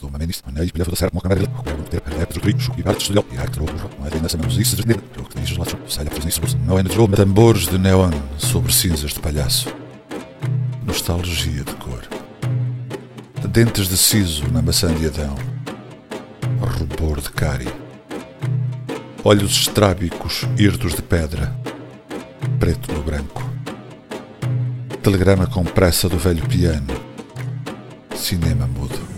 do uma menista, manei, pilha da certa, uma câmera, o que ter perder do rico, e parte estudiou, e a actor, não é de nessa música, de dinheiro, o que diz lá, sai da prisão, não é no tambores de neon sobre cinzas de palhaço. Nostalgia de cor. Dentes de siso na maçã de Adão. Rubor de cárie. Olhos estrábicos, hirtos de pedra. Preto no branco. Telegrama com pressa do velho piano. Cinema mudo.